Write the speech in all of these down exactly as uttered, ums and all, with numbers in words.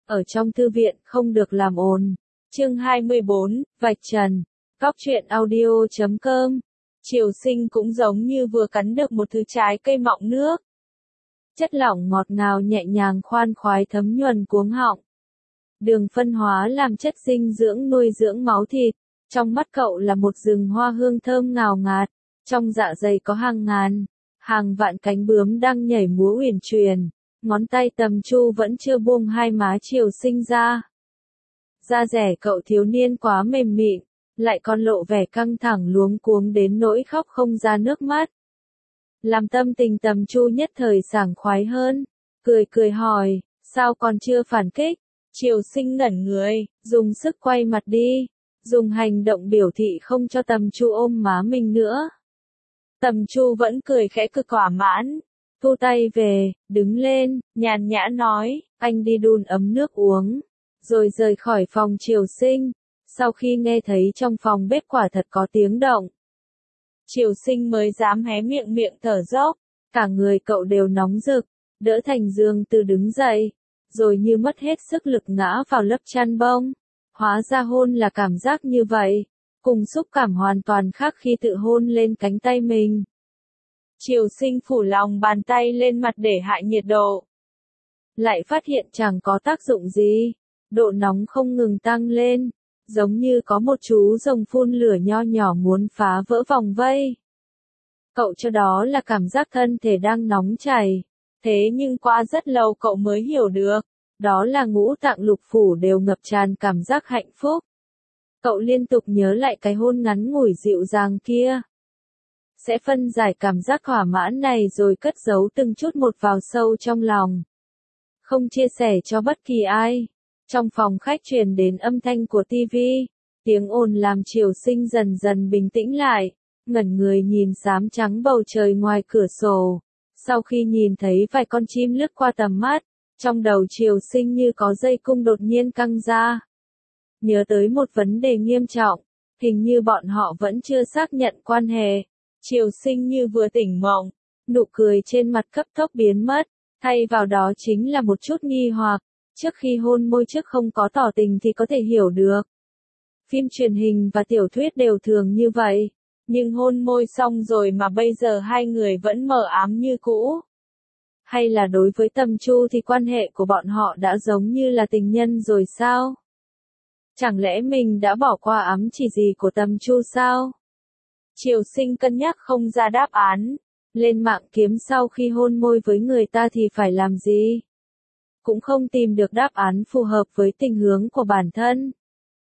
ở trong thư viện không được làm ồn. Chương hai mươi bốn, Vạch Trần. Góc truyện audio chấm com. Triều Sinh cũng giống như vừa cắn được một thứ trái cây mọng nước. Chất lỏng ngọt ngào nhẹ nhàng khoan khoái thấm nhuần cuống họng. Đường phân hóa làm chất dinh dưỡng nuôi dưỡng máu thịt. Trong mắt cậu là một rừng hoa hương thơm ngào ngạt. Trong dạ dày có hàng ngàn, hàng vạn cánh bướm đang nhảy múa uyển chuyển. Ngón tay Tầm Chu vẫn chưa buông hai má Triều Sinh ra. Da dẻ cậu thiếu niên quá mềm mịn, lại còn lộ vẻ căng thẳng luống cuống đến nỗi khóc không ra nước mắt. Làm tâm tình Tầm Chu nhất thời sảng khoái hơn, cười cười hỏi, sao còn chưa phản kích? Triều Sinh ngẩn người, dùng sức quay mặt đi, dùng hành động biểu thị không cho Tầm Chu ôm má mình nữa. Tầm Chu vẫn cười khẽ cực thỏa mãn, thu tay về, đứng lên, nhàn nhã nói, anh đi đun ấm nước uống, rồi rời khỏi phòng Triều Sinh. Sau khi nghe thấy trong phòng bếp quả thật có tiếng động, Triều Sinh mới dám hé miệng miệng thở dốc, cả người cậu đều nóng rực, đỡ thành giường từ đứng dậy, rồi như mất hết sức lực ngã vào lớp chăn bông. Hóa ra hôn là cảm giác như vậy, cùng xúc cảm hoàn toàn khác khi tự hôn lên cánh tay mình. Triều Sinh phủ lòng bàn tay lên mặt để hạ nhiệt độ. Lại phát hiện chẳng có tác dụng gì, độ nóng không ngừng tăng lên, giống như có một chú rồng phun lửa nho nhỏ muốn phá vỡ vòng vây. Cậu cho đó là cảm giác thân thể đang nóng chảy, thế nhưng qua rất lâu cậu mới hiểu được, đó là ngũ tạng lục phủ đều ngập tràn cảm giác hạnh phúc. Cậu liên tục nhớ lại cái hôn ngắn ngủi dịu dàng kia. Sẽ phân giải cảm giác thỏa mãn này rồi cất giấu từng chút một vào sâu trong lòng. Không chia sẻ cho bất kỳ ai. Trong phòng khách truyền đến âm thanh của tivi, tiếng ồn làm Triều Sinh dần dần bình tĩnh lại, ngẩn người nhìn xám trắng bầu trời ngoài cửa sổ. Sau khi nhìn thấy vài con chim lướt qua tầm mắt, trong đầu Triều Sinh như có dây cung đột nhiên căng ra. Nhớ tới một vấn đề nghiêm trọng, hình như bọn họ vẫn chưa xác nhận quan hệ. Triều Sinh như vừa tỉnh mộng, nụ cười trên mặt cấp tốc biến mất, thay vào đó chính là một chút nghi hoặc. Trước khi hôn môi trước không có tỏ tình thì có thể hiểu được. Phim truyền hình và tiểu thuyết đều thường như vậy, nhưng hôn môi xong rồi mà bây giờ hai người vẫn mờ ám như cũ. Hay là đối với Tầm Chu thì quan hệ của bọn họ đã giống như là tình nhân rồi sao? Chẳng lẽ mình đã bỏ qua ám chỉ gì của Tầm Chu sao? Triều Sinh cân nhắc không ra đáp án, lên mạng kiếm sau khi hôn môi với người ta thì phải làm gì? Cũng không tìm được đáp án phù hợp với tình huống của bản thân.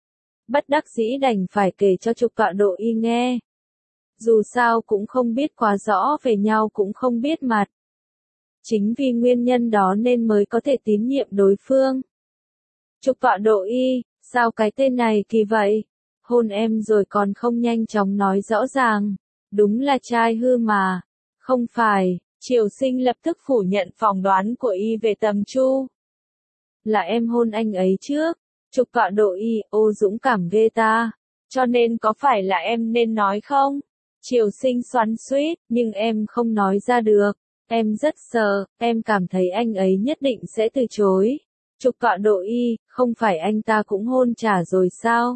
Bất đắc dĩ đành phải kể cho Trục Tọa Độ Y nghe. Dù sao cũng không biết quá rõ về nhau cũng không biết mặt. Chính vì nguyên nhân đó nên mới có thể tín nhiệm đối phương. Trục Tọa Độ Y, sao cái tên này kỳ vậy? Hôn em rồi còn không nhanh chóng nói rõ ràng. Đúng là trai hư mà. Không phải, Triều Sinh lập tức phủ nhận phỏng đoán của y về Tầm Chu. Là em hôn anh ấy trước. Trục Tọa Độ Y, ô dũng cảm ghê ta. Cho nên có phải là em nên nói không? Triều Sinh xoắn xuýt, nhưng em không nói ra được. Em rất sợ, em cảm thấy anh ấy nhất định sẽ từ chối. Trục Tọa Độ Y, không phải anh ta cũng hôn trả rồi sao?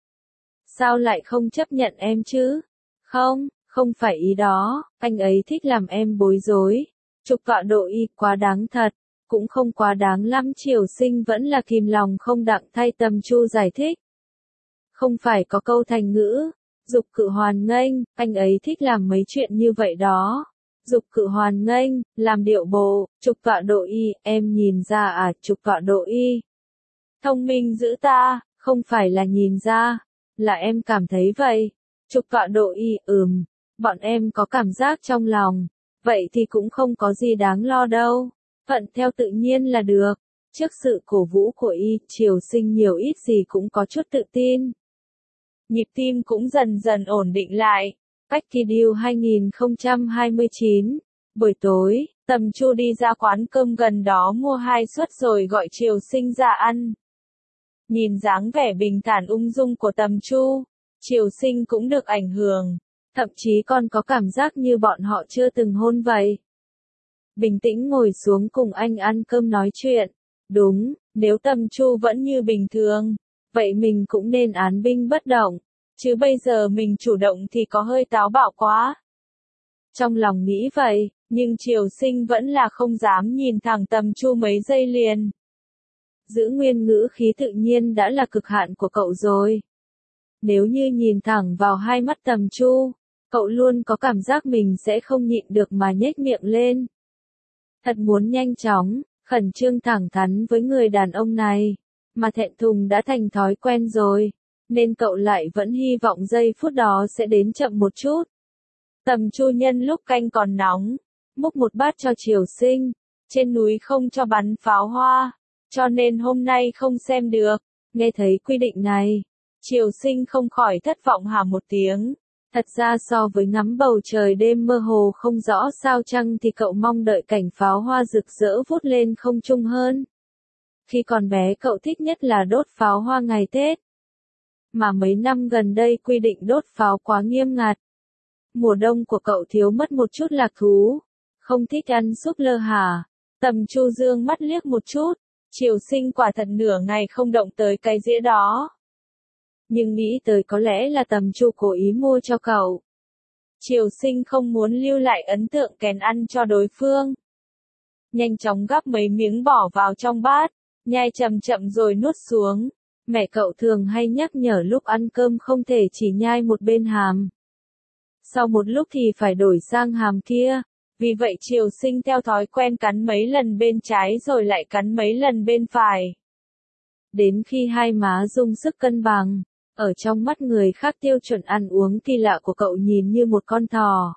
Sao lại không chấp nhận em chứ? Không, không phải ý đó, anh ấy thích làm em bối rối. Trục Tọa Độ Y, quá đáng thật, cũng không quá đáng lắm. Triều Sinh vẫn là kìm lòng không đặng thay Tầm Chu giải thích. Không phải có câu thành ngữ, dục cự hoàn nghênh, anh ấy thích làm mấy chuyện như vậy đó. Dục cự hoàn nghênh, làm điệu bộ. Trục Tọa Độ Y, em nhìn ra à? Trục Tọa Độ Y, thông minh dữ ta, không phải là nhìn ra, là em cảm thấy vậy. Trục Tọa Độ Y, ừm, bọn em có cảm giác trong lòng, vậy thì cũng không có gì đáng lo đâu, thuận theo tự nhiên là được. Trước sự cổ vũ của y, Triều Sinh nhiều ít gì cũng có chút tự tin. Nhịp tim cũng dần dần ổn định lại. Cách kỳ điều hai không hai chín, buổi tối, Tầm Chu đi ra quán cơm gần đó mua hai suất rồi gọi Triều Sinh ra ăn. Nhìn dáng vẻ bình thản ung dung của Tầm Chu, Triều Sinh cũng được ảnh hưởng, thậm chí còn có cảm giác như bọn họ chưa từng hôn vậy. Bình tĩnh ngồi xuống cùng anh ăn cơm nói chuyện, Đúng, nếu Tầm Chu vẫn như bình thường, vậy mình cũng nên án binh bất động, chứ bây giờ mình chủ động thì có hơi táo bạo quá. Trong lòng nghĩ vậy, nhưng Triều Sinh vẫn là không dám nhìn thẳng Tầm Chu mấy giây liền. Giữ nguyên ngữ khí tự nhiên đã là cực hạn của cậu rồi. Nếu như nhìn thẳng vào hai mắt Tầm Chu, cậu luôn có cảm giác mình sẽ không nhịn được mà nhếch miệng lên. Thật muốn nhanh chóng, khẩn trương thẳng thắn với người đàn ông này, mà thẹn thùng đã thành thói quen rồi, nên cậu lại vẫn hy vọng giây phút đó sẽ đến chậm một chút. Tầm Chu nhân lúc canh còn nóng, múc một bát cho Triều Sinh, trên núi không cho bắn pháo hoa, cho nên hôm nay không xem được. Nghe thấy quy định này, Triều Sinh không khỏi thất vọng hả một tiếng. Thật ra so với ngắm bầu trời đêm mơ hồ không rõ sao chăng thì cậu mong đợi cảnh pháo hoa rực rỡ vút lên không trung hơn. Khi còn bé cậu thích nhất là đốt pháo hoa ngày Tết. Mà mấy năm gần đây quy định đốt pháo quá nghiêm ngặt. Mùa đông của cậu thiếu mất một chút lạc thú. Không thích ăn súp lơ hả? Tầm Chu dương mắt liếc một chút. Triều Sinh quả thật nửa ngày không động tới cái dĩa đó. Nhưng nghĩ tới có lẽ là Tầm Chu cố ý mua cho cậu. Triều Sinh không muốn lưu lại ấn tượng kén ăn cho đối phương. Nhanh chóng gắp mấy miếng bỏ vào trong bát, nhai chậm chậm rồi nuốt xuống. Mẹ cậu thường hay nhắc nhở lúc ăn cơm không thể chỉ nhai một bên hàm. Sau một lúc thì phải đổi sang hàm kia. Vì vậy Triều Sinh theo thói quen cắn mấy lần bên trái rồi lại cắn mấy lần bên phải. Đến khi hai má dùng sức cân bằng, ở trong mắt người khác tiêu chuẩn ăn uống kỳ lạ của cậu nhìn như một con thỏ.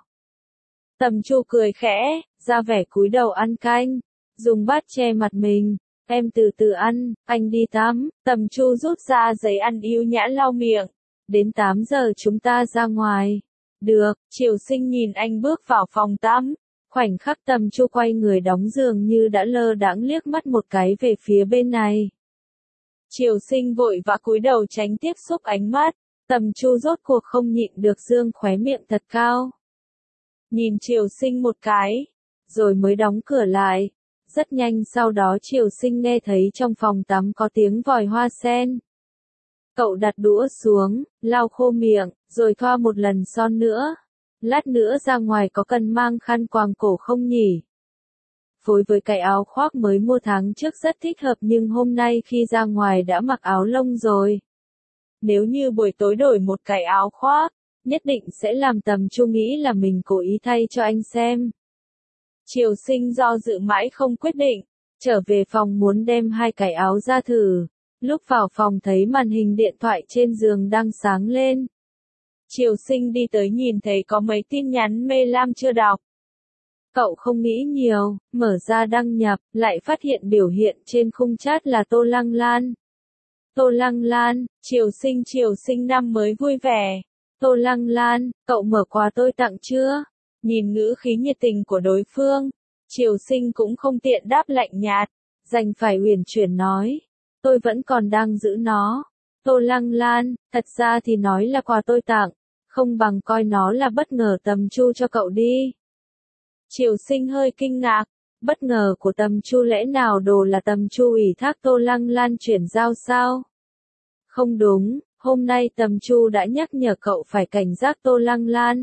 Tầm Chu cười khẽ, ra vẻ cúi đầu ăn canh, dùng bát che mặt mình, em từ từ ăn, anh đi tắm. Tầm Chu rút ra giấy ăn yêu nhã lau miệng, đến tám giờ chúng ta ra ngoài. Được, Triều Sinh nhìn anh bước vào phòng tắm, khoảnh khắc Tầm Chu quay người đóng giường như đã lơ đãng liếc mắt một cái về phía bên này. Triều Sinh vội vã cúi đầu tránh tiếp xúc ánh mắt, Tầm Chu rốt cuộc không nhịn được dương khóe miệng thật cao. Nhìn Triều Sinh một cái, rồi mới đóng cửa lại. Rất nhanh sau đó Triều Sinh nghe thấy trong phòng tắm có tiếng vòi hoa sen. Cậu đặt đũa xuống, lau khô miệng, rồi thoa một lần son nữa. Lát nữa ra ngoài có cần mang khăn quàng cổ không nhỉ? Phối với cái áo khoác mới mua tháng trước rất thích hợp nhưng hôm nay khi ra ngoài đã mặc áo lông rồi. Nếu như buổi tối đổi một cái áo khoác, nhất định sẽ làm Tầm Chu nghĩ là mình cố ý thay cho anh xem. Triều Sinh do dự mãi không quyết định, trở về phòng muốn đem hai cái áo ra thử. Lúc vào phòng thấy màn hình điện thoại trên giường đang sáng lên. Triều Sinh đi tới nhìn thấy có mấy tin nhắn Mê Lam chưa đọc. Cậu không nghĩ nhiều, mở ra đăng nhập, lại phát hiện biểu hiện trên khung chat là Tô Lăng Lan. Tô Lăng Lan, Triều Sinh Triều Sinh năm mới vui vẻ. Tô Lăng Lan, cậu mở quà tôi tặng chưa? Nhìn ngữ khí nhiệt tình của đối phương, Triều Sinh cũng không tiện đáp lạnh nhạt, đành phải uyển chuyển nói. Tôi vẫn còn đang giữ nó. Tô Lăng Lan, thật ra thì nói là quà tôi tặng, không bằng coi nó là bất ngờ Tầm Chu cho cậu đi. Triều Sinh hơi kinh ngạc, bất ngờ của Tầm Chu lẽ nào đồ là Tầm Chu ủy thác Tô Lăng Lan chuyển giao sao? Không đúng, hôm nay Tầm Chu đã nhắc nhở cậu phải cảnh giác Tô Lăng Lan.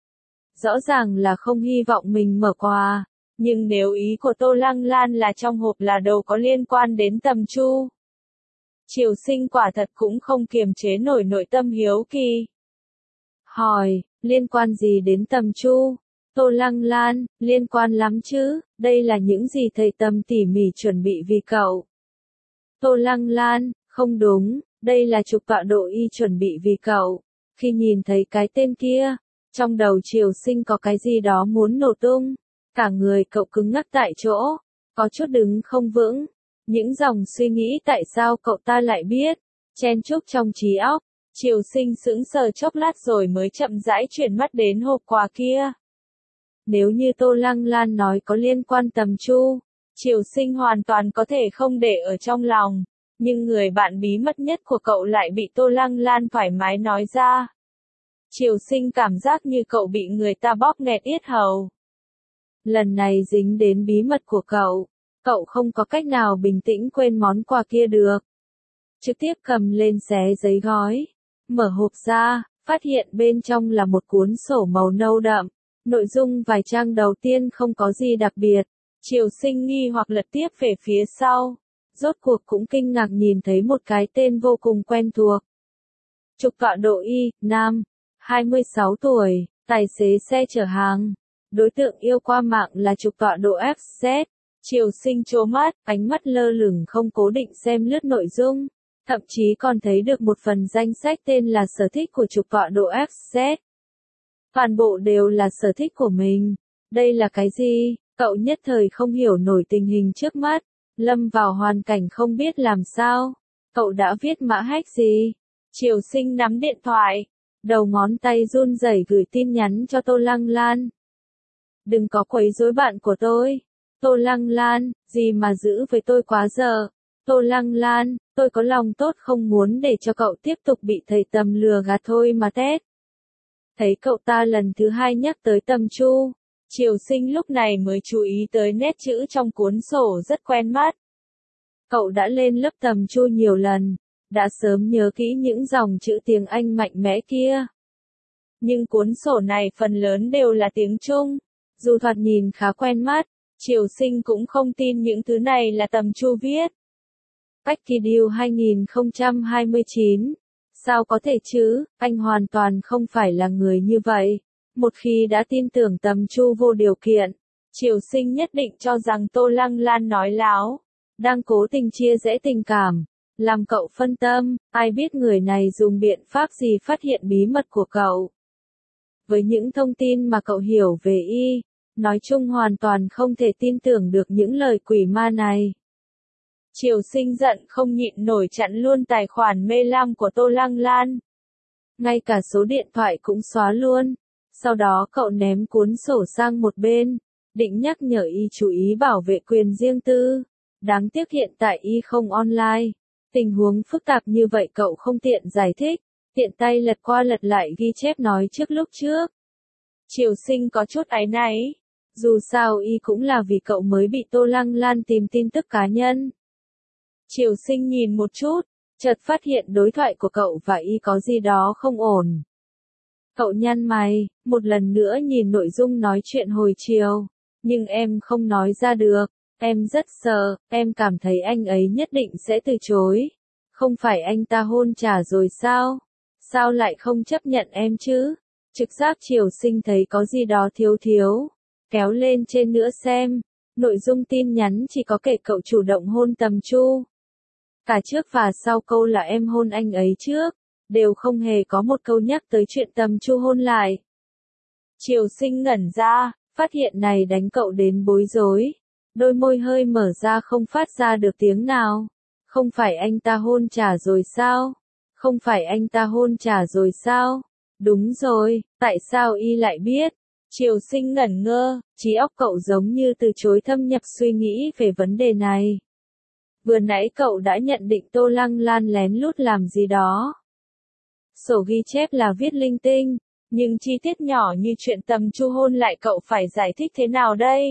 Rõ ràng là không hy vọng mình mở quà, nhưng nếu ý của Tô Lăng Lan là trong hộp là đồ có liên quan đến Tầm Chu. Triều Sinh quả thật cũng không kiềm chế nổi nội tâm hiếu kỳ. Hỏi, liên quan gì đến Tầm Chu? Tô Lăng Lan, liên quan lắm chứ, đây là những gì thầy Tầm tỉ mỉ chuẩn bị vì cậu. Tô Lăng Lan, không đúng, đây là chụp tọa độ y chuẩn bị vì cậu. Khi nhìn thấy cái tên kia, trong đầu Triều Sinh có cái gì đó muốn nổ tung. Cả người cậu cứng ngắc tại chỗ, có chút đứng không vững. Những dòng suy nghĩ tại sao cậu ta lại biết, chen chúc trong trí óc. Triều Sinh sững sờ chốc lát rồi mới chậm rãi chuyển mắt đến hộp quà kia. Nếu như Tô Lăng Lan nói có liên quan Tầm Chu, Triều Sinh hoàn toàn có thể không để ở trong lòng, nhưng người bạn bí mật nhất của cậu lại bị Tô Lăng Lan thoải mái nói ra. Triều Sinh cảm giác như cậu bị người ta bóp nghẹt yết hầu. Lần này dính đến bí mật của cậu, Cậu không có cách nào bình tĩnh quên món quà kia được. Trực tiếp cầm lên xé giấy gói, mở hộp ra, phát hiện bên trong là một cuốn sổ màu nâu đậm. Nội dung vài trang đầu tiên không có gì đặc biệt. Triều Sinh nghi hoặc lật tiếp về phía sau. Rốt cuộc cũng kinh ngạc nhìn thấy một cái tên vô cùng quen thuộc. Trục tọa độ Y, nam, hai mươi sáu tuổi, tài xế xe chở hàng. Đối tượng yêu qua mạng là trục tọa độ ép dét. Triều Sinh trố mắt, ánh mắt lơ lửng không cố định xem lướt nội dung. Thậm chí còn thấy được một phần danh sách tên là sở thích của trục tọa độ ép dét. Toàn bộ đều là sở thích của mình. Đây là cái gì? Cậu nhất thời không hiểu nổi tình hình trước mắt. Lâm vào hoàn cảnh không biết làm sao. Cậu đã viết mã hack gì? Triều Sinh nắm điện thoại. Đầu ngón tay run rẩy gửi tin nhắn cho Tô Lăng Lan. Đừng có quấy rối bạn của tôi. Tô Lăng Lan, gì mà giữ với tôi quá giờ. Tô Lăng Lan, tôi có lòng tốt không muốn để cho cậu tiếp tục bị thầy Tầm lừa gạt thôi mà tét. Thấy cậu ta lần thứ hai nhắc tới Tầm Chu. Triều Sinh lúc này mới chú ý tới nét chữ trong cuốn sổ rất quen mắt. Cậu đã lên lớp Tầm Chu nhiều lần, đã sớm nhớ kỹ những dòng chữ tiếng Anh mạnh mẽ kia. Nhưng cuốn sổ này phần lớn đều là tiếng Trung, dù thoạt nhìn khá quen mắt, Triều Sinh cũng không tin những thứ này là Tầm Chu viết. Packidil hai không hai chín. Sao có thể chứ, anh hoàn toàn không phải là người như vậy. Một khi đã tin tưởng Tầm Chu vô điều kiện, Triều Sinh nhất định cho rằng Tô Lăng Lan nói láo, đang cố tình chia rẽ tình cảm, làm cậu phân tâm, ai biết người này dùng biện pháp gì phát hiện bí mật của cậu. Với những thông tin mà cậu hiểu về y, nói chung hoàn toàn không thể tin tưởng được những lời quỷ ma này. Triều Sinh giận không nhịn nổi chặn luôn tài khoản mê lam của Tô Lăng Lan. Ngay cả số điện thoại cũng xóa luôn. Sau đó cậu ném cuốn sổ sang một bên, định nhắc nhở y chú ý bảo vệ quyền riêng tư. Đáng tiếc hiện tại y không online. Tình huống phức tạp như vậy cậu không tiện giải thích, tiện tay lật qua lật lại ghi chép nói trước lúc trước. Triều Sinh có chút áy náy. Dù sao y cũng là vì cậu mới bị Tô Lăng Lan tìm tin tức cá nhân. Triều Sinh nhìn một chút, chợt phát hiện đối thoại của cậu và y có gì đó không ổn. Cậu nhăn mày, một lần nữa nhìn nội dung nói chuyện hồi chiều. Nhưng em không nói ra được, em rất sợ, em cảm thấy anh ấy nhất định sẽ từ chối. Không phải anh ta hôn trả rồi sao? Sao lại không chấp nhận em chứ? Trực giác Triều Sinh thấy có gì đó thiếu thiếu. Kéo lên trên nữa xem. Nội dung tin nhắn chỉ có kể cậu chủ động hôn Tầm Chu. Cả trước và sau câu là em hôn anh ấy trước, đều không hề có một câu nhắc tới chuyện Tầm Chu hôn lại. Triều Sinh ngẩn ra, phát hiện này đánh cậu đến bối rối. Đôi môi hơi mở ra không phát ra được tiếng nào. Không phải anh ta hôn trả rồi sao? Không phải anh ta hôn trả rồi sao? Đúng rồi, tại sao y lại biết? Triều Sinh ngẩn ngơ, trí óc cậu giống như từ chối thâm nhập suy nghĩ về vấn đề này. Vừa nãy cậu đã nhận định Tô Lăng Lan lén lút làm gì đó. Sổ ghi chép là viết linh tinh, nhưng chi tiết nhỏ như chuyện Tầm Chu hôn lại cậu phải giải thích thế nào đây?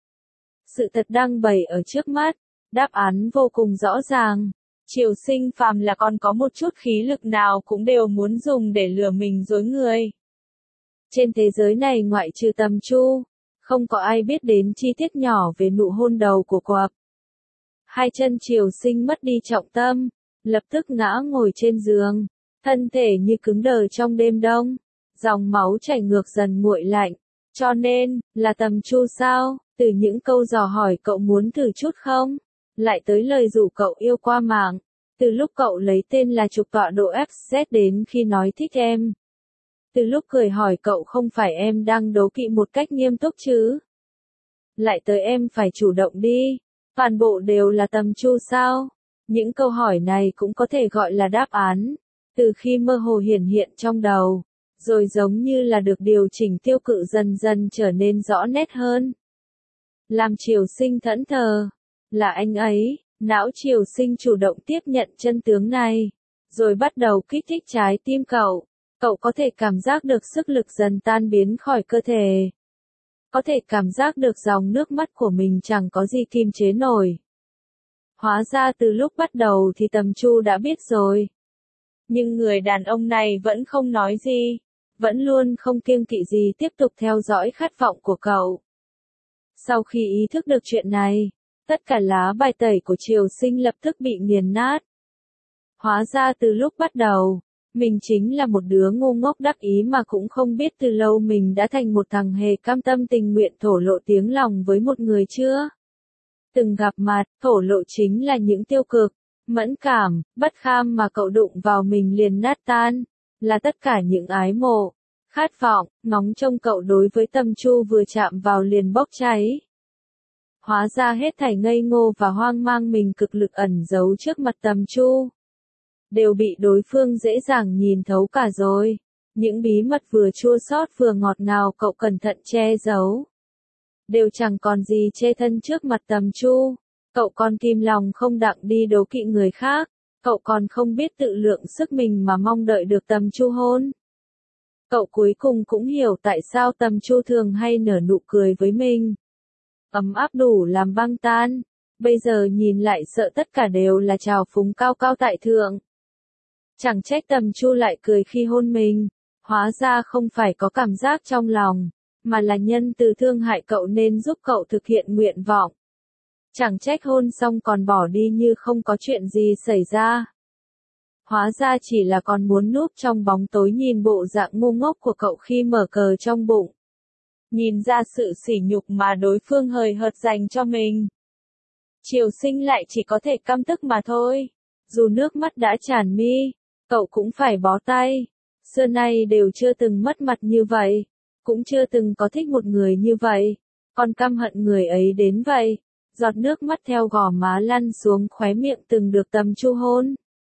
Sự thật đang bày ở trước mắt, đáp án vô cùng rõ ràng. Triều Sinh phàm là còn có một chút khí lực nào cũng đều muốn dùng để lừa mình dối người. Trên thế giới này ngoại trừ Tầm Chu, không có ai biết đến chi tiết nhỏ về nụ hôn đầu của Quặp. Hai chân Triều Sinh mất đi trọng tâm, lập tức ngã ngồi trên giường, thân thể như cứng đờ trong đêm đông, dòng máu chảy ngược dần nguội lạnh. Cho nên, là Tầm Chu sao? Từ những câu dò hỏi cậu muốn thử chút không? Lại tới lời rủ cậu yêu qua mạng. Từ lúc cậu lấy tên là trục tọa độ ép dét đến khi nói thích em. Từ lúc cười hỏi cậu không phải em đang đố kỵ một cách nghiêm túc chứ? Lại tới em phải chủ động đi. Toàn bộ đều là Tầm Chu sao? Những câu hỏi này cũng có thể gọi là đáp án. Từ khi mơ hồ hiển hiện trong đầu, rồi giống như là được điều chỉnh tiêu cự dần dần trở nên rõ nét hơn. Làm Triều Sinh thẫn thờ. Là anh ấy, não Triều Sinh chủ động tiếp nhận chân tướng này. Rồi bắt đầu kích thích trái tim cậu. Cậu có thể cảm giác được sức lực dần tan biến khỏi cơ thể. Có thể cảm giác được dòng nước mắt của mình chẳng có gì kiềm chế nổi. Hóa ra từ lúc bắt đầu thì Tầm Chu đã biết rồi. Nhưng người đàn ông này vẫn không nói gì, vẫn luôn không kiêng kỵ gì tiếp tục theo dõi khát vọng của cậu. Sau khi ý thức được chuyện này, tất cả lá bài tẩy của Triều Sinh lập tức bị nghiền nát. Hóa ra từ lúc bắt đầu, mình chính là một đứa ngu ngốc đắc ý mà cũng không biết từ lâu mình đã thành một thằng hề cam tâm tình nguyện thổ lộ tiếng lòng với một người chưa. Từng gặp mặt, thổ lộ chính là những tiêu cực, mẫn cảm, bất kham mà cậu đụng vào mình liền nát tan, là tất cả những ái mộ, khát vọng, ngóng trông cậu đối với Tầm Chu vừa chạm vào liền bốc cháy. Hóa ra hết thảy ngây ngô và hoang mang mình cực lực ẩn giấu trước mặt Tầm Chu, đều bị đối phương dễ dàng nhìn thấu cả rồi. Những bí mật vừa chua xót vừa ngọt ngào cậu cẩn thận che giấu, đều chẳng còn gì chê thân trước mặt Tầm Chu. Cậu còn kìm lòng không đặng đi đố kỵ người khác, cậu còn không biết tự lượng sức mình mà mong đợi được Tầm Chu hôn. Cậu cuối cùng cũng hiểu tại sao Tầm Chu thường hay nở nụ cười với mình. Ấm áp đủ làm băng tan, bây giờ nhìn lại sợ tất cả đều là trào phúng cao cao tại thượng. Chẳng trách Tầm Chu lại cười khi hôn mình, hóa ra không phải có cảm giác trong lòng, mà là nhân từ thương hại cậu nên giúp cậu thực hiện nguyện vọng. Chẳng trách hôn xong còn bỏ đi như không có chuyện gì xảy ra. Hóa ra chỉ là còn muốn núp trong bóng tối nhìn bộ dạng ngu ngốc của cậu khi mở cờ trong bụng. Nhìn ra sự sỉ nhục mà đối phương hời hợt dành cho mình. Triều Sinh lại chỉ có thể căm tức mà thôi. Dù nước mắt đã tràn mi, cậu cũng phải bó tay. Xưa nay đều chưa từng mất mặt như vậy, cũng chưa từng có thích một người như vậy, còn căm hận người ấy đến vậy. Giọt nước mắt theo gò má lăn xuống khóe miệng từng được Tầm Chu hôn.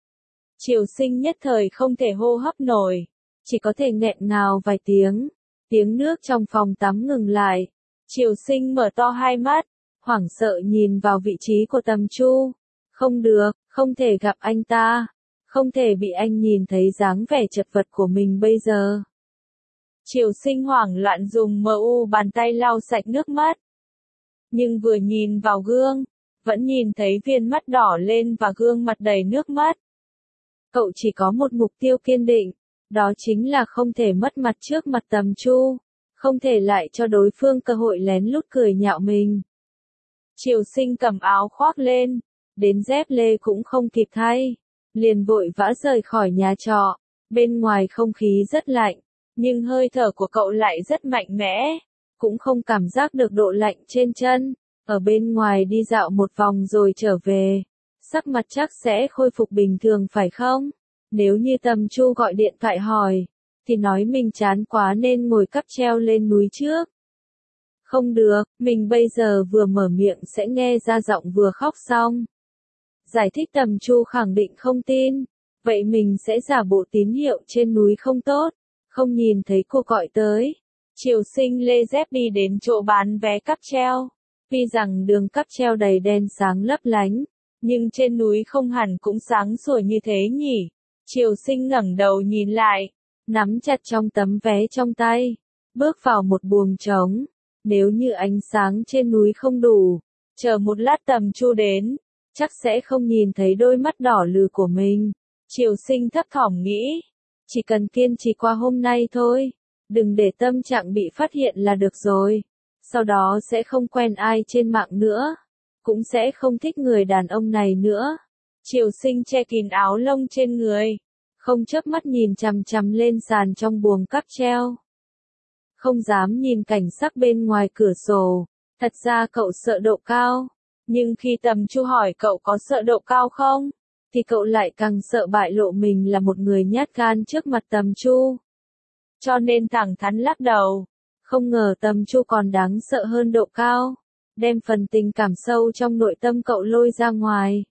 Triều Sinh nhất thời không thể hô hấp nổi, chỉ có thể nghẹn ngào vài tiếng. Tiếng nước trong phòng tắm ngừng lại. Triều Sinh mở to hai mắt, hoảng sợ nhìn vào vị trí của Tầm Chu. Không được, không thể gặp anh ta, không thể bị anh nhìn thấy dáng vẻ chật vật của mình bây giờ. Triều Sinh hoảng loạn dùng mờ u bàn tay lau sạch nước mắt. Nhưng vừa nhìn vào gương, vẫn nhìn thấy viên mắt đỏ lên và gương mặt đầy nước mắt. Cậu chỉ có một mục tiêu kiên định, đó chính là không thể mất mặt trước mặt Tầm Chu, không thể lại cho đối phương cơ hội lén lút cười nhạo mình. Triều Sinh cầm áo khoác lên, đến dép lê cũng không kịp thay, liền vội vã rời khỏi nhà trọ. Bên ngoài không khí rất lạnh, nhưng hơi thở của cậu lại rất mạnh mẽ, cũng không cảm giác được độ lạnh trên chân. Ở bên ngoài đi dạo một vòng rồi trở về, sắc mặt chắc sẽ khôi phục bình thường phải không? Nếu như Tầm Chu gọi điện thoại hỏi, thì nói mình chán quá nên ngồi cáp treo lên núi trước. Không được, mình bây giờ vừa mở miệng sẽ nghe ra giọng vừa khóc xong. Giải thích Tầm Chu khẳng định không tin, vậy mình sẽ giả bộ tín hiệu trên núi không tốt, không nhìn thấy cô gọi tới. Triều Sinh lê dép đi đến chỗ bán vé cáp treo. Tuy rằng đường cáp treo đầy đèn sáng lấp lánh, nhưng trên núi không hẳn cũng sáng sủa như thế nhỉ. Triều Sinh ngẩng đầu nhìn lại, nắm chặt trong tấm vé trong tay, bước vào một buồng trống. Nếu như ánh sáng trên núi không đủ, chờ một lát Tầm Chu đến, chắc sẽ không nhìn thấy đôi mắt đỏ lừ của mình. Triều Sinh thấp thỏm nghĩ, chỉ cần kiên trì qua hôm nay thôi, đừng để tâm trạng bị phát hiện là được rồi. Sau đó sẽ không quen ai trên mạng nữa, cũng sẽ không thích người đàn ông này nữa. Triều Sinh che kín áo lông trên người, không chớp mắt nhìn chằm chằm lên sàn trong buồng cáp treo. Không dám nhìn cảnh sắc bên ngoài cửa sổ, thật ra cậu sợ độ cao, nhưng khi Tầm Chu hỏi cậu có sợ độ cao không, thì cậu lại càng sợ bại lộ mình là một người nhát gan trước mặt Tầm Chu. Cho nên thẳng thắn lắc đầu. Không ngờ Tầm Chu còn đáng sợ hơn độ cao, đem phần tình cảm sâu trong nội tâm cậu lôi ra ngoài.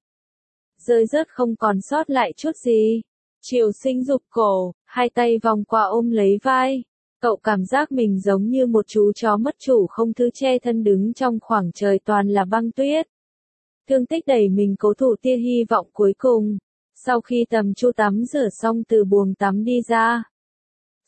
Rơi rớt không còn sót lại chút gì. Triều Sinh rụt cổ, hai tay vòng qua ôm lấy vai. Cậu cảm giác mình giống như một chú chó mất chủ không thứ che thân đứng trong khoảng trời toàn là băng tuyết. Thương tích đẩy mình cố thủ tia hy vọng cuối cùng. Sau khi Tầm Chu tắm rửa xong từ buồng tắm đi ra,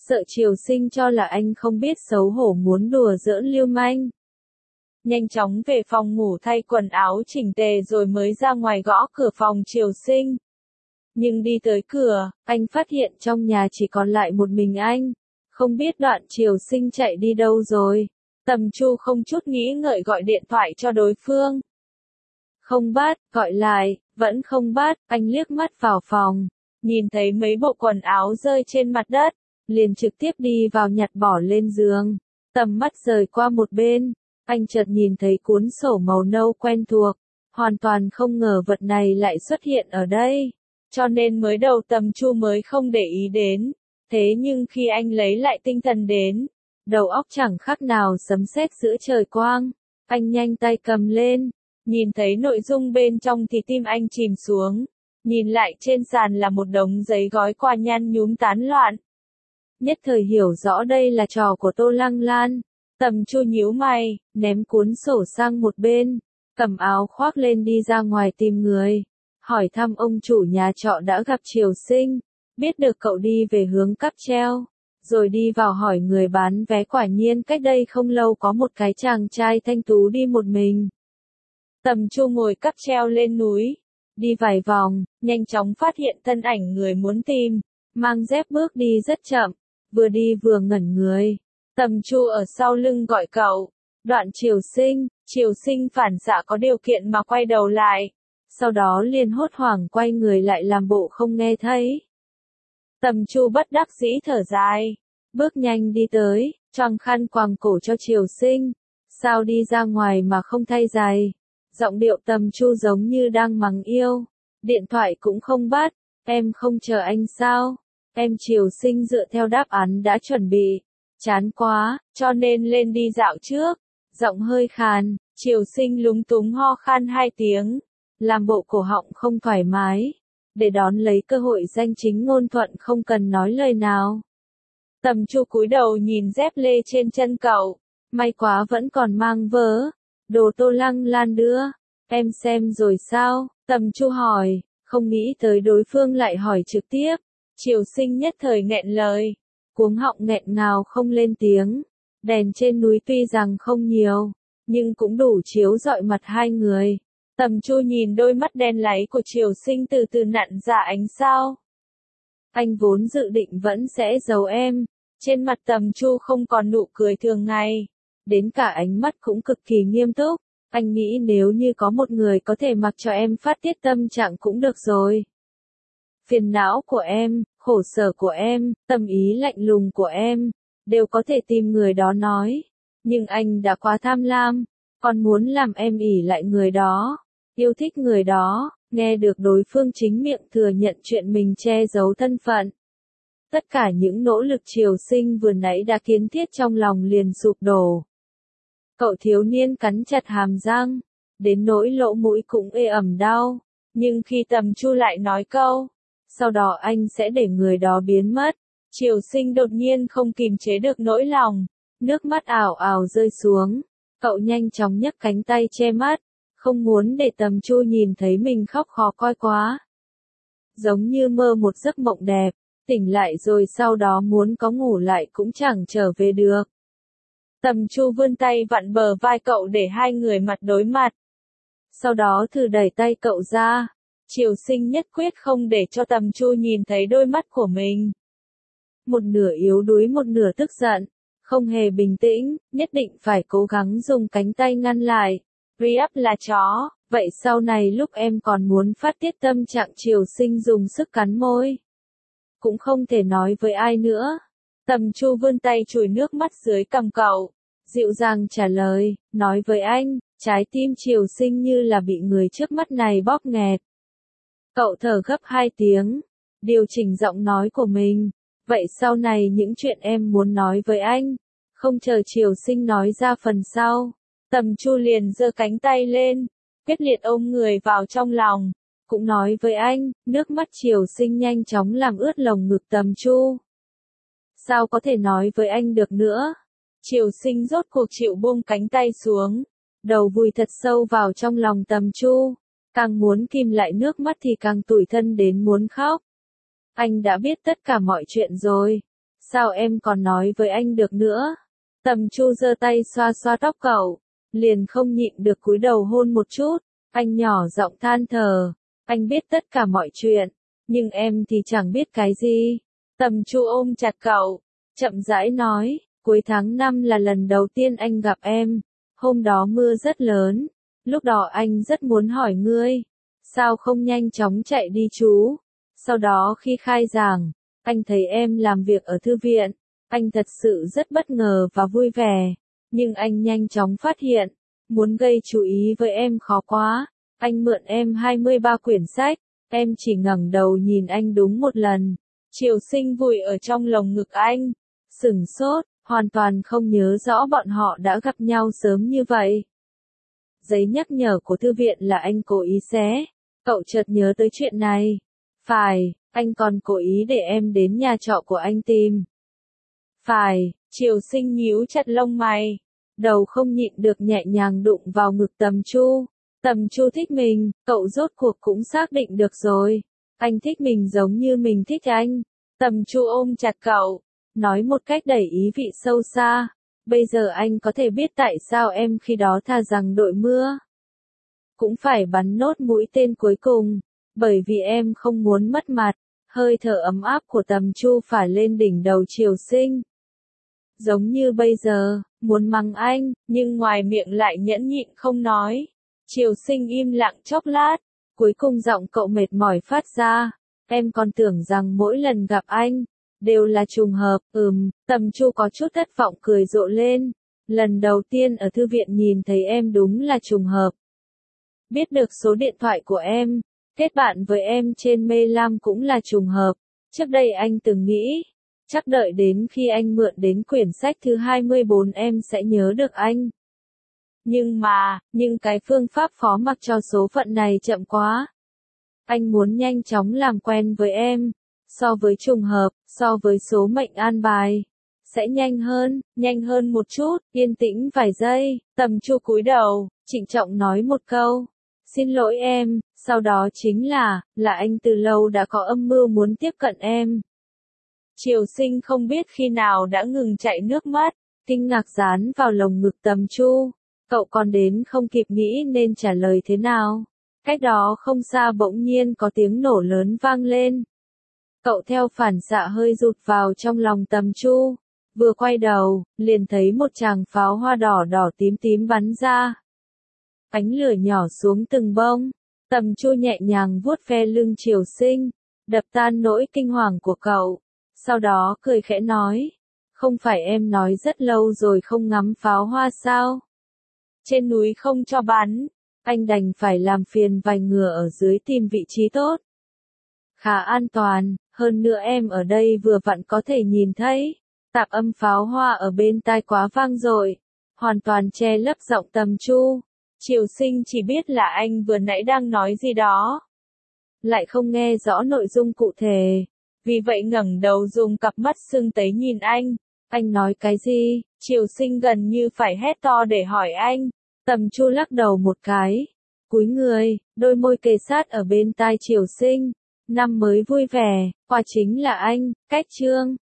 sợ Triều Sinh cho là anh không biết xấu hổ muốn đùa giỡn lưu manh. Nhanh chóng về phòng ngủ thay quần áo chỉnh tề rồi mới ra ngoài gõ cửa phòng Triều Sinh. Nhưng đi tới cửa, anh phát hiện trong nhà chỉ còn lại một mình anh. Không biết Đoạn Triều Sinh chạy đi đâu rồi. Tầm Chu không chút nghĩ ngợi gọi điện thoại cho đối phương. Không bắt, gọi lại, vẫn không bắt, anh liếc mắt vào phòng. Nhìn thấy mấy bộ quần áo rơi trên mặt đất, liền trực tiếp đi vào nhặt bỏ lên giường. Tầm mắt rời qua một bên, anh chợt nhìn thấy cuốn sổ màu nâu quen thuộc. Hoàn toàn không ngờ vật này lại xuất hiện ở đây. Cho nên mới đầu Tầm Chu mới không để ý đến. Thế nhưng khi anh lấy lại tinh thần đến, đầu óc chẳng khác nào sấm sét giữa trời quang. Anh nhanh tay cầm lên, nhìn thấy nội dung bên trong thì tim anh chìm xuống. Nhìn lại trên sàn là một đống giấy gói quà nhăn nhúm tán loạn. Nhất thời hiểu rõ đây là trò của Tô Lăng Lan. Tầm Chu nhíu mày, ném cuốn sổ sang một bên, cầm áo khoác lên đi ra ngoài tìm người. Hỏi thăm ông chủ nhà trọ đã gặp Triều Sinh, biết được cậu đi về hướng cáp treo, rồi đi vào hỏi người bán vé, quả nhiên cách đây không lâu có một cái chàng trai thanh tú đi một mình. Tầm Chu ngồi cáp treo lên núi, đi vài vòng, nhanh chóng phát hiện thân ảnh người muốn tìm, mang dép bước đi rất chậm, vừa đi vừa ngẩn người. Tầm Chu ở sau lưng gọi cậu, Đoạn Triều Sinh. Triều Sinh phản xạ có điều kiện mà quay đầu lại, sau đó liền hốt hoảng quay người lại làm bộ không nghe thấy. Tầm Chu bất đắc dĩ thở dài, bước nhanh đi tới, choàng khăn quàng cổ cho Triều Sinh. Sao đi ra ngoài mà không thay giày? Giọng điệu Tầm Chu giống như đang mắng yêu. Điện thoại cũng không bắt, em không chờ anh sao? Em Triều Sinh dựa theo đáp án đã chuẩn bị. Chán quá, cho nên lên đi dạo trước. Giọng hơi khàn, Triều Sinh lúng túng ho khan hai tiếng, làm bộ cổ họng không thoải mái, để đón lấy cơ hội danh chính ngôn thuận không cần nói lời nào. Tầm Chu cúi đầu nhìn dép lê trên chân cậu, may quá vẫn còn mang vớ, đồ Tô Lăng Lan đưa, em xem rồi sao? Tầm Chu hỏi, không nghĩ tới đối phương lại hỏi trực tiếp. Triều Sinh nhất thời nghẹn lời, cuống họng nghẹn ngào không lên tiếng. Đèn trên núi tuy rằng không nhiều, nhưng cũng đủ chiếu rọi mặt hai người. Tầm Chu nhìn đôi mắt đen láy của Triều Sinh từ từ nặn ra ánh sao. Anh vốn dự định vẫn sẽ giấu em. Trên mặt Tầm Chu không còn nụ cười thường ngày, đến cả ánh mắt cũng cực kỳ nghiêm túc. Anh nghĩ nếu như có một người có thể mặc cho em phát tiết tâm trạng cũng được rồi. Phiền não của em, khổ sở của em, tâm ý lạnh lùng của em, đều có thể tìm người đó nói. Nhưng anh đã quá tham lam, còn muốn làm em ỷ lại người đó, yêu thích người đó. Nghe được đối phương chính miệng thừa nhận chuyện mình che giấu thân phận. Tất cả những nỗ lực Triều Sinh vừa nãy đã kiến thiết trong lòng liền sụp đổ. Cậu thiếu niên cắn chặt hàm răng, đến nỗi lỗ mũi cũng ê ẩm đau. Nhưng khi Tầm Chu lại nói câu, sau đó anh sẽ để người đó biến mất, Triều Sinh đột nhiên không kìm chế được nỗi lòng, nước mắt ảo ảo rơi xuống. Cậu nhanh chóng nhấc cánh tay che mắt, không muốn để Tầm Chu nhìn thấy mình khóc khó coi quá. Giống như mơ một giấc mộng đẹp, tỉnh lại rồi sau đó muốn có ngủ lại cũng chẳng trở về được. Tầm Chu vươn tay vặn bờ vai cậu để hai người mặt đối mặt. Sau đó thử đẩy tay cậu ra. Triều Sinh nhất quyết không để cho Tầm Chu nhìn thấy đôi mắt của mình. Một nửa yếu đuối một nửa tức giận, không hề bình tĩnh, nhất định phải cố gắng dùng cánh tay ngăn lại. Re-up là chó, vậy sau này lúc em còn muốn phát tiết tâm trạng, Triều Sinh dùng sức cắn môi. Cũng không thể nói với ai nữa. Tầm Chu vươn tay chùi nước mắt dưới cằm cậu, dịu dàng trả lời, nói với anh. Trái tim Triều Sinh như là bị người trước mắt này bóp nghẹt. Cậu thở gấp hai tiếng, điều chỉnh giọng nói của mình. Vậy sau này những chuyện em muốn nói với anh, không chờ Triều Sinh nói ra phần sau. Tầm Chu liền giơ cánh tay lên, quyết liệt ôm người vào trong lòng. Cũng nói với anh, nước mắt Triều Sinh nhanh chóng làm ướt lồng ngực Tầm Chu. Sao có thể nói với anh được nữa? Triều Sinh rốt cuộc chịu buông cánh tay xuống, đầu vùi thật sâu vào trong lòng Tầm Chu. Càng muốn kìm lại nước mắt thì càng tủi thân đến muốn khóc. Anh đã biết tất cả mọi chuyện rồi. sao em còn nói với anh được nữa? Tầm Chu giơ tay xoa xoa tóc cậu, liền không nhịn được cúi đầu hôn một chút, anh nhỏ giọng than thở, anh biết tất cả mọi chuyện, nhưng em thì chẳng biết cái gì. Tầm Chu ôm chặt cậu, chậm rãi nói, cuối tháng năm là lần đầu tiên anh gặp em, hôm đó mưa rất lớn, lúc đó anh rất muốn hỏi ngươi, sao không nhanh chóng chạy đi chú? Sau đó khi khai giảng, anh thấy em làm việc ở thư viện, anh thật sự rất bất ngờ và vui vẻ, nhưng anh nhanh chóng phát hiện, muốn gây chú ý với em khó quá, anh mượn em hai mươi ba quyển sách, em chỉ ngẩng đầu nhìn anh đúng một lần. Triều Sinh vùi ở trong lồng ngực anh, sửng sốt, hoàn toàn không nhớ rõ bọn họ đã gặp nhau sớm như vậy. Giấy nhắc nhở của thư viện là anh cố ý xé, cậu chợt nhớ tới chuyện này. Phải, anh còn cố ý để em đến nhà trọ của anh tìm. Phải, Triều Sinh nhíu chặt lông mày, đầu không nhịn được nhẹ nhàng đụng vào ngực Tầm Chu. Tầm Chu thích mình, cậu rốt cuộc cũng xác định được rồi. Anh thích mình giống như mình thích anh. Tầm Chu ôm chặt cậu, nói một cách đầy ý vị sâu xa. Bây giờ anh có thể biết tại sao em khi đó thà rằng đội mưa cũng phải bắn nốt mũi tên cuối cùng, bởi vì em không muốn mất mặt. Hơi thở ấm áp của Tầm Chu phả lên đỉnh đầu Triều Sinh. Giống như bây giờ, muốn mắng anh, nhưng ngoài miệng lại nhẫn nhịn không nói. Triều Sinh im lặng chốc lát, cuối cùng giọng cậu mệt mỏi phát ra, em còn tưởng rằng mỗi lần gặp anh, đều là trùng hợp. Ừm, Tầm Chu có chút thất vọng cười rộ lên, lần đầu tiên ở thư viện nhìn thấy em đúng là trùng hợp. Biết được số điện thoại của em, kết bạn với em trên Mê Lam cũng là trùng hợp, trước đây anh từng nghĩ, chắc đợi đến khi anh mượn đến quyển sách thứ hai mươi bốn em sẽ nhớ được anh. Nhưng mà, nhưng cái phương pháp phó mặc cho số phận này chậm quá. Anh muốn nhanh chóng làm quen với em, so với trùng hợp, so với số mệnh an bài. Sẽ nhanh hơn, nhanh hơn một chút, yên tĩnh vài giây, Tầm Chu cúi đầu, trịnh trọng nói một câu. Xin lỗi em, sau đó chính là, là anh từ lâu đã có âm mưu muốn tiếp cận em. Triều Sinh không biết khi nào đã ngừng chảy nước mắt, kinh ngạc dán vào lồng ngực Tầm Chu. Cậu còn đến không kịp nghĩ nên trả lời thế nào. Cách đó không xa bỗng nhiên có tiếng nổ lớn vang lên. Cậu theo phản xạ hơi rụt vào trong lòng Tầm Chu. Vừa quay đầu, liền thấy một tràng pháo hoa đỏ đỏ tím tím bắn ra. Ánh lửa nhỏ xuống từng bông. Tầm Chu nhẹ nhàng vuốt ve lưng Triều Sinh, đập tan nỗi kinh hoàng của cậu. Sau đó cười khẽ nói, không phải em nói rất lâu rồi không ngắm pháo hoa sao? Trên núi không cho bắn, anh đành phải làm phiền vài người ở dưới tìm vị trí tốt. Khá an toàn, hơn nữa em ở đây vừa vặn có thể nhìn thấy. Tạp âm pháo hoa ở bên tai quá vang dội, hoàn toàn che lấp giọng Tầm Chu. Triều Sinh chỉ biết là anh vừa nãy đang nói gì đó, lại không nghe rõ nội dung cụ thể. Vì vậy ngẩng đầu dùng cặp mắt sưng tấy nhìn anh. Anh nói cái gì? Triều Sinh gần như phải hét to để hỏi anh. Tầm Chu lắc đầu một cái, cúi người, đôi môi kề sát ở bên tai Triều Sinh. Năm mới vui vẻ, qua chính là anh, cách chương.